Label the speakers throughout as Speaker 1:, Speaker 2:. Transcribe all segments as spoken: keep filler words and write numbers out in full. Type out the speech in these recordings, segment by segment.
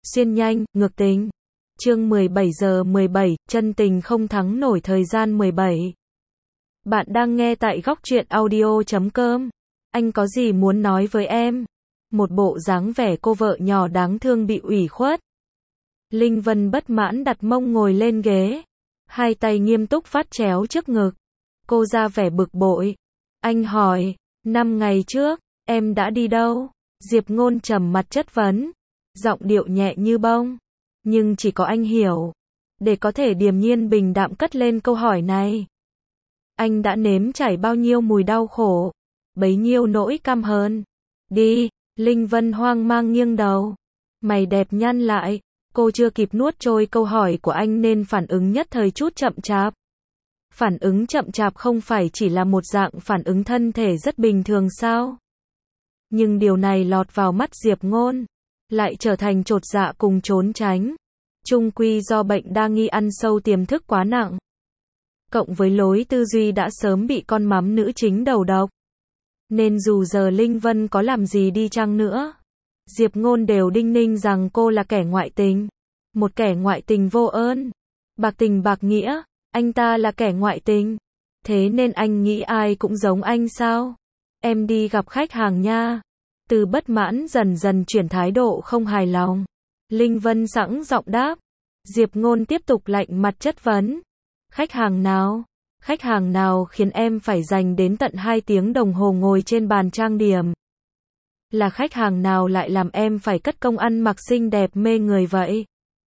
Speaker 1: xuyên nhanh, ngược tình. Chương mười bảy giờ mười bảy, chân tình không thắng nổi thời gian mười bảy. Bạn đang nghe tại góc truyện audio chấm com. Anh có gì muốn nói với em? Một bộ dáng vẻ cô vợ nhỏ đáng thương bị ủy khuất. Linh Vân bất mãn đặt mông ngồi lên ghế. Hai tay nghiêm túc phát chéo trước ngực. Cô ra vẻ bực bội. Anh hỏi, năm ngày trước, em đã đi đâu? Diệp Ngôn trầm mặt chất vấn. Giọng điệu nhẹ như bông. Nhưng chỉ có anh hiểu. Để có thể điềm nhiên bình đạm cất lên câu hỏi này. Anh đã nếm trải bao nhiêu mùi đau khổ. Bấy nhiêu nỗi căm hờn. Đi, Linh Vân hoang mang nghiêng đầu. Mày đẹp nhăn lại. Cô chưa kịp nuốt trôi câu hỏi của anh nên phản ứng nhất thời chút chậm chạp. Phản ứng chậm chạp không phải chỉ là một dạng phản ứng thân thể rất bình thường sao? Nhưng điều này lọt vào mắt Diệp Ngôn, lại trở thành chột dạ cùng trốn tránh. Chung quy do bệnh đa nghi ăn sâu tiềm thức quá nặng. Cộng với lối tư duy đã sớm bị con mắm nữ chính đầu độc. Nên dù giờ Linh Vân có làm gì đi chăng nữa, Diệp Ngôn đều đinh ninh rằng cô là kẻ ngoại tình. Một kẻ ngoại tình vô ơn. Bạc tình bạc nghĩa, anh ta là kẻ ngoại tình. Thế nên anh nghĩ ai cũng giống anh sao? Em đi gặp khách hàng nha. Từ bất mãn dần dần chuyển thái độ không hài lòng. Linh Vân sẵn giọng đáp. Diệp Ngôn tiếp tục lạnh mặt chất vấn. Khách hàng nào? Khách hàng nào khiến em phải dành đến tận hai tiếng đồng hồ ngồi trên bàn trang điểm? Là khách hàng nào lại làm em phải cất công ăn mặc xinh đẹp mê người vậy?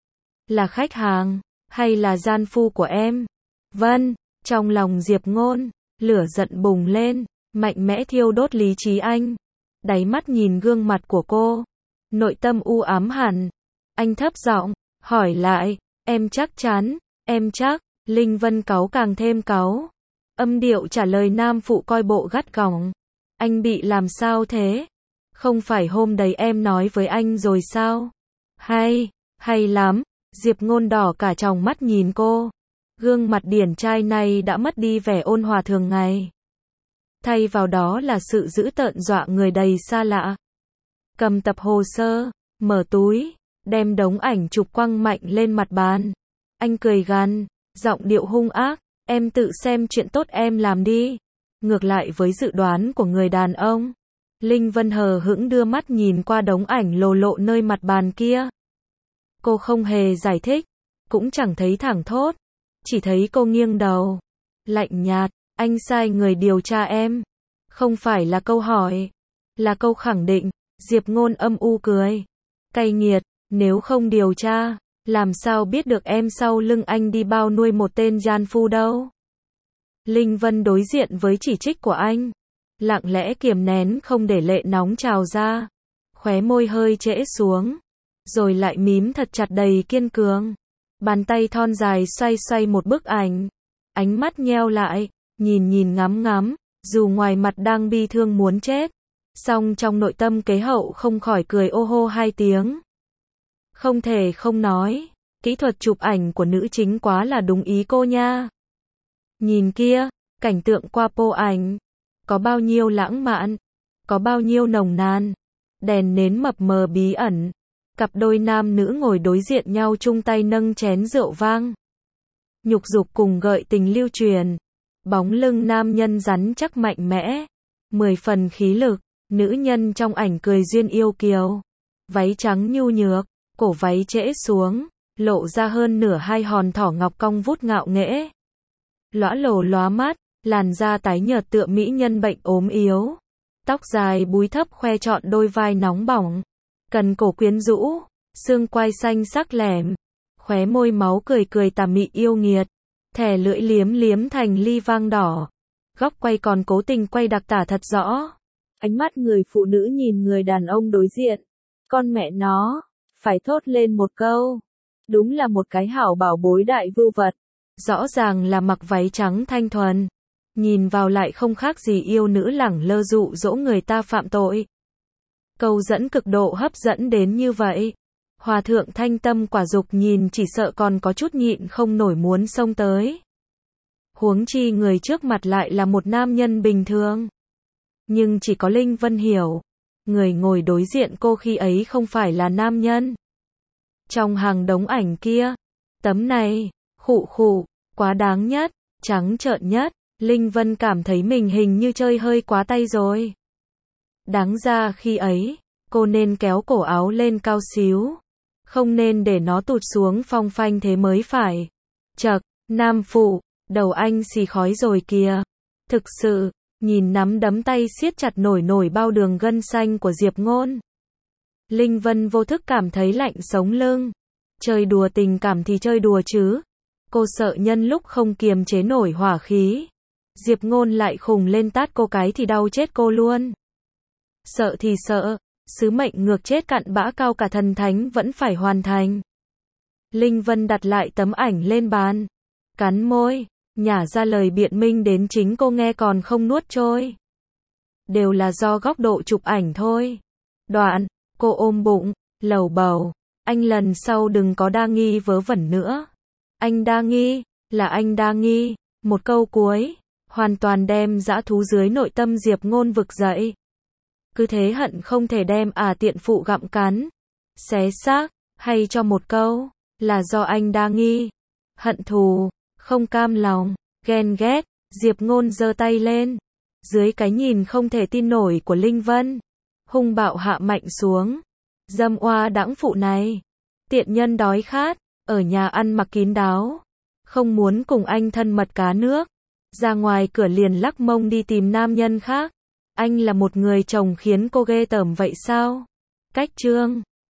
Speaker 1: Là khách hàng, hay là gian phu của em? Vân, trong lòng Diệp Ngôn, lửa giận bùng lên, mạnh mẽ thiêu đốt lý trí anh. Đáy mắt nhìn gương mặt của cô, nội tâm u ám hẳn. Anh thấp giọng, hỏi lại, em chắc chắn, em chắc, Linh Vân cáu càng thêm cáu. Âm điệu trả lời nam phụ coi bộ gắt gỏng. Anh bị làm sao thế? Không phải hôm đấy em nói với anh rồi sao? Hay, hay lắm. Diệp Ngôn đỏ cả tròng mắt nhìn cô. Gương mặt điển trai này đã mất đi vẻ ôn hòa thường ngày. Thay vào đó là sự dữ tợn dọa người đầy xa lạ. Cầm tập hồ sơ, mở túi, đem đống ảnh chụp quăng mạnh lên mặt bàn. Anh cười gằn, giọng điệu hung ác, em tự xem chuyện tốt em làm đi. Ngược lại với dự đoán của người đàn ông, Linh Vân hờ hững đưa mắt nhìn qua đống ảnh lồ lộ nơi mặt bàn kia. Cô không hề giải thích, cũng chẳng thấy thẳng thốt, chỉ thấy cô nghiêng đầu, lạnh nhạt, anh sai người điều tra em. Không phải là câu hỏi, là câu khẳng định. Diệp Ngôn âm u cười, cay nghiệt, nếu không điều tra, làm sao biết được em sau lưng anh đi bao nuôi một tên gian phu đâu? Linh Vân đối diện với chỉ trích của anh, lặng lẽ kiềm nén không để lệ nóng trào ra, khóe môi hơi trễ xuống, rồi lại mím thật chặt đầy kiên cường. Bàn tay thon dài xoay xoay một bức ảnh, ánh mắt nheo lại, nhìn nhìn ngắm ngắm, dù ngoài mặt đang bi thương muốn chết, song trong nội tâm kế hậu không khỏi cười ô hô hai tiếng. Không thể không nói, kỹ thuật chụp ảnh của nữ chính quá là đúng ý cô nha. Nhìn kia, cảnh tượng qua pô ảnh, có bao nhiêu lãng mạn, có bao nhiêu nồng nàn, đèn nến mập mờ bí ẩn, cặp đôi nam nữ ngồi đối diện nhau chung tay nâng chén rượu vang. Nhục dục cùng gợi tình lưu truyền, bóng lưng nam nhân rắn chắc mạnh mẽ, mười phần khí lực, nữ nhân trong ảnh cười duyên yêu kiều, váy trắng nhu nhược, cổ váy trễ xuống, lộ ra hơn nửa hai hòn thỏ ngọc cong vút ngạo nghễ. Lõa lồ lóa mắt, làn da tái nhợt tựa mỹ nhân bệnh ốm yếu, tóc dài búi thấp khoe trọn đôi vai nóng bỏng, cần cổ quyến rũ, xương quai xanh sắc lẻm, khóe môi máu cười cười tà mị yêu nghiệt, thè lưỡi liếm liếm thành ly vang đỏ, góc quay còn cố tình quay đặc tả thật rõ. Ánh mắt người phụ nữ nhìn người đàn ông đối diện, con mẹ nó, phải thốt lên một câu, đúng là một cái hảo bảo bối đại vưu vật, rõ ràng là mặc váy trắng thanh thuần, nhìn vào lại không khác gì yêu nữ lẳng lơ dụ dỗ người ta phạm tội. Câu dẫn cực độ hấp dẫn đến như vậy, hòa thượng thanh tâm quả dục nhìn chỉ sợ còn có chút nhịn không nổi muốn xông tới. Huống chi người trước mặt lại là một nam nhân bình thường. Nhưng chỉ có Linh Vân hiểu, người ngồi đối diện cô khi ấy không phải là nam nhân. Trong hàng đống ảnh kia, tấm này, khụ khụ, quá đáng nhất, trắng trợn nhất, Linh Vân cảm thấy mình hình như chơi hơi quá tay rồi. Đáng ra khi ấy, cô nên kéo cổ áo lên cao xíu, không nên để nó tụt xuống phong phanh thế mới phải. Chậc, nam phụ, đầu anh xì khói rồi kìa. Thực sự, nhìn nắm đấm tay siết chặt nổi nổi bao đường gân xanh của Diệp Ngôn. Linh Vân vô thức cảm thấy lạnh sống lưng. Chơi đùa tình cảm thì chơi đùa chứ. Cô sợ nhân lúc không kiềm chế nổi hỏa khí, Diệp Ngôn lại khùng lên tát cô cái thì đau chết cô luôn. Sợ thì sợ, sứ mệnh ngược chết cặn bã cao cả thần thánh vẫn phải hoàn thành. Linh Vân đặt lại tấm ảnh lên bàn, cắn môi, nhả ra lời biện minh đến chính cô nghe còn không nuốt trôi. Đều là do góc độ chụp ảnh thôi. Đoạn, cô ôm bụng, lầu bầu, anh lần sau đừng có đa nghi vớ vẩn nữa. Anh đa nghi, là anh đa nghi. Một câu cuối, hoàn toàn đem dã thú dưới nội tâm Diệp Ngôn vực dậy. Cứ thế hận không thể đem à tiện phụ gặm cắn, xé xác, hay cho một câu, là do anh đa nghi. Hận thù, không cam lòng, ghen ghét, Diệp Ngôn giơ tay lên. Dưới cái nhìn không thể tin nổi của Linh Vân, hung bạo hạ mạnh xuống. Dâm oa đãng phụ này, tiện nhân đói khát, ở nhà ăn mặc kín đáo, không muốn cùng anh thân mật cá nước, ra ngoài cửa liền lắc mông đi tìm nam nhân khác. Anh là một người chồng khiến cô ghê tởm vậy sao? Cách chương